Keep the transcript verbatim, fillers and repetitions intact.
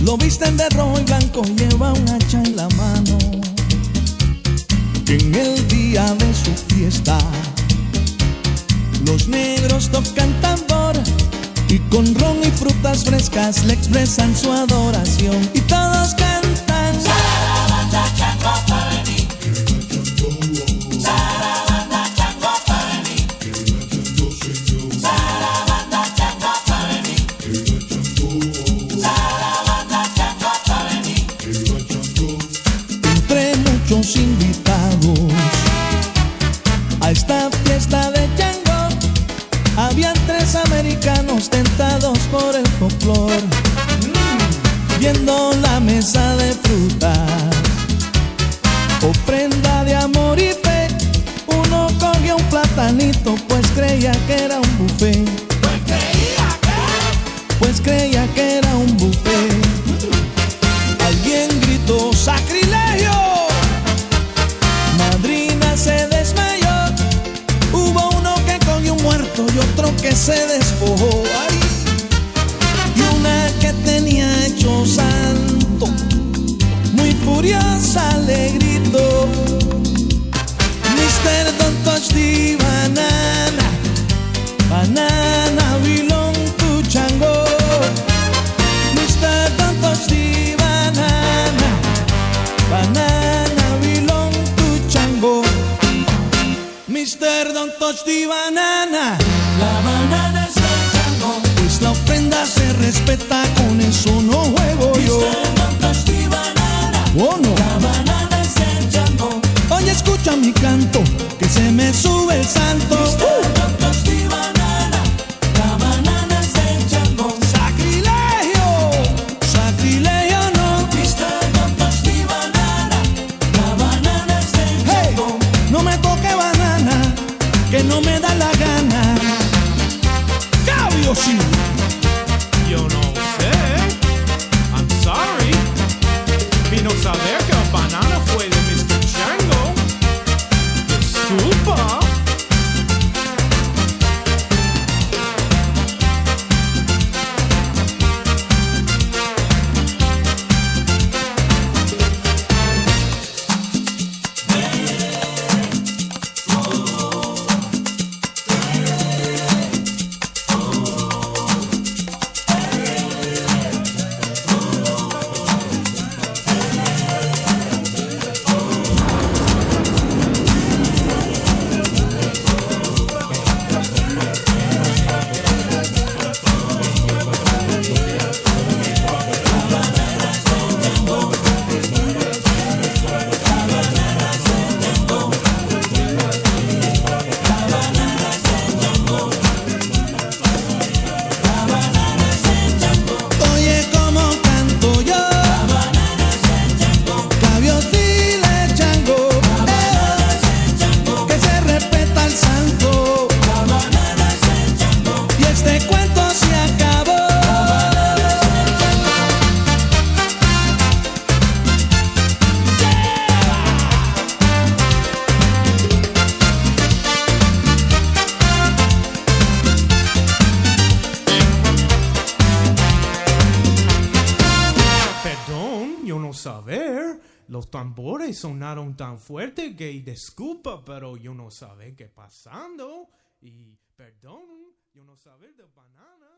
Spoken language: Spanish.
Lo visten de rojo y blanco, lleva un hacha en la mano. En el día de su fiesta, los negros tocan tambor y con ron y frutas frescas le expresan su adoración. Y todos cantan Sarabanda Chango pa' venir. Sarabanda Chango pa' venir. Sarabanda Chango pa' venir. Sarabanda Chango pa' venir. Entre muchos invitados a esta fiesta de Chango, habían tres americanos tentados por el folclor. Mm, viendo la mesa de frutas, ofrenda de amor y fe, uno cogió un platanito, pues creía que era un buffet. Pues creía que, Pues creía que era un buffet. Alguien gritó ¡sacrilegio! Madrina se desmayó. Hubo uno que cogió un muerto y otro que se despojó. ¡Ay! Y una que tenía hecho santo, muy furiosa le gritó: mister Don't touch the banana, banana belong to Chango. mister Don't touch the banana, banana belong to Chango. mister Don't touch the banana, la banana es del Chango. pues la ofrenda se respeta, con eso no juego yo. mister Don't touch the banana. Oh no. La banana es del Chango. Oye, escucha mi canto, que se me sube el santo. mister Don't touch the banana. La banana es del Chango. Sacrilegio, sacrilegio no. mister Don't touch the banana. La banana es del Hey, Chango. no me toque banana, que no me da la gana. Cabio sí. Yo no sé. I'm sorry. Vino saber que la banana fue de mister Chango. Disculpa. Oye, como canto yo. Cabio sí le Chango. Eh, que se respeta el santo. Y este cuento se acabó. Perdón, yo no saber. Los tambores sonaron tan fuerte que disculpa, pero yo no saber qué pasando. Y perdón, yo no saber de banana.